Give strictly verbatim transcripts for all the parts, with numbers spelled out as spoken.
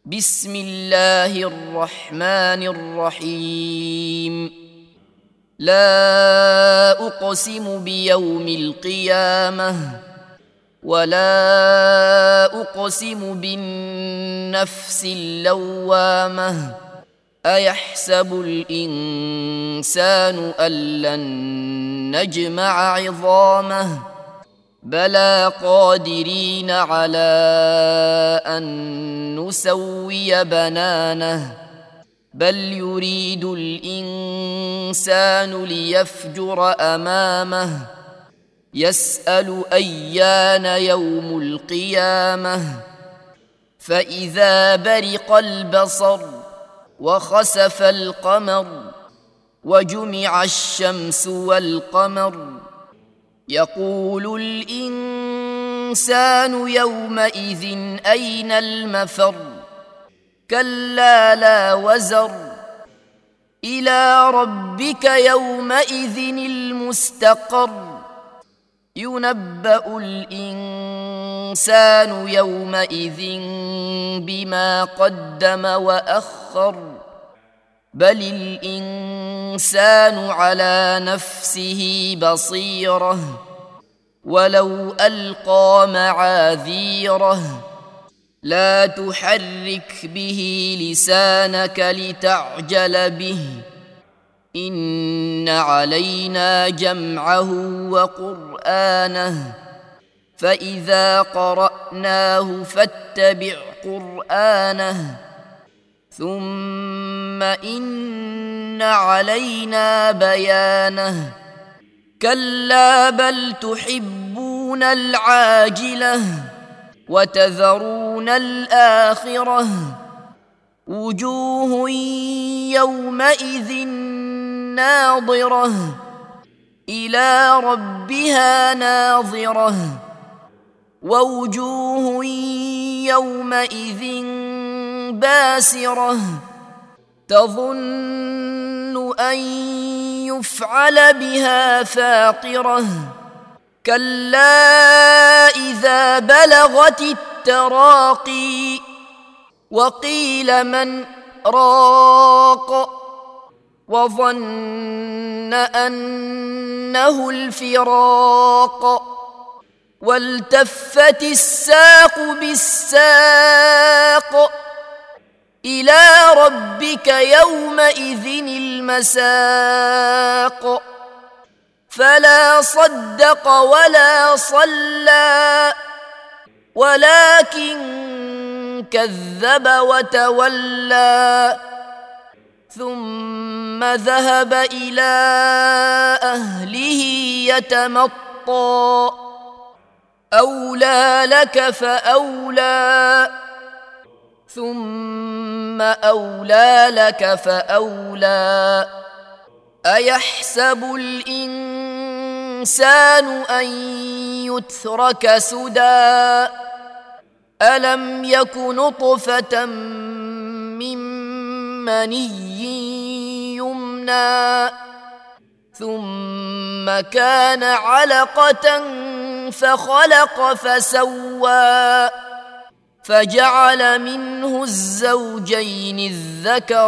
بسم الله الرحمن الرحيم. لا أقسم بيوم القيامة ولا أقسم بالنفس اللوامة أيحسب الإنسان أن لن نجمع عظامه بلى قادرين على أن نسوي بنانه بل يريد الإنسان ليفجر أمامه يسأل أيان يوم القيامة فإذا برق البصر وخسف القمر وجمع الشمس والقمر يقول الإنسان يومئذ أين المفر كلا لا وزر إلى ربك يومئذ المستقر ينبأ الإنسان يومئذ بما قدم وأخر بل الإنسان على نفسه بصيرة ولو ألقى معاذيره لا تحرك به لسانك لتعجل به إن علينا جمعه وقرآنه فإذا قرأناه فاتبع قرآنه ثم إن علينا بيانه كلا بل تحبون العاجلة وتذرون الآخرة وجوه يومئذ ناظرة إلى ربها ناظرة ووجوه يومئذ باسرة تظن أن يفعل بها فاقرة كلا إذا بلغت التراقي وقيل من راق وظن أنه الفراق والتفت الساق بالساق إلى ربك يومئذ المساق فلا صدق ولا صلى ولكن كذب وتولى ثم ذهب إلى أهله يتمطى أولى لك فأولى ثم أولى لك فأولى أيحسب الإنسان أن يترك سدى ألم يك نطفة من مني يمنى ثم كان علقة فخلق فسوى فجعل منه الزوجين الذكر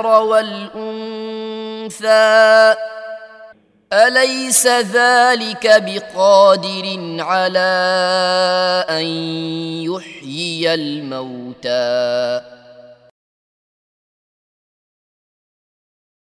والأنثى أليس ذلك بقادر على أن يحيي الموتى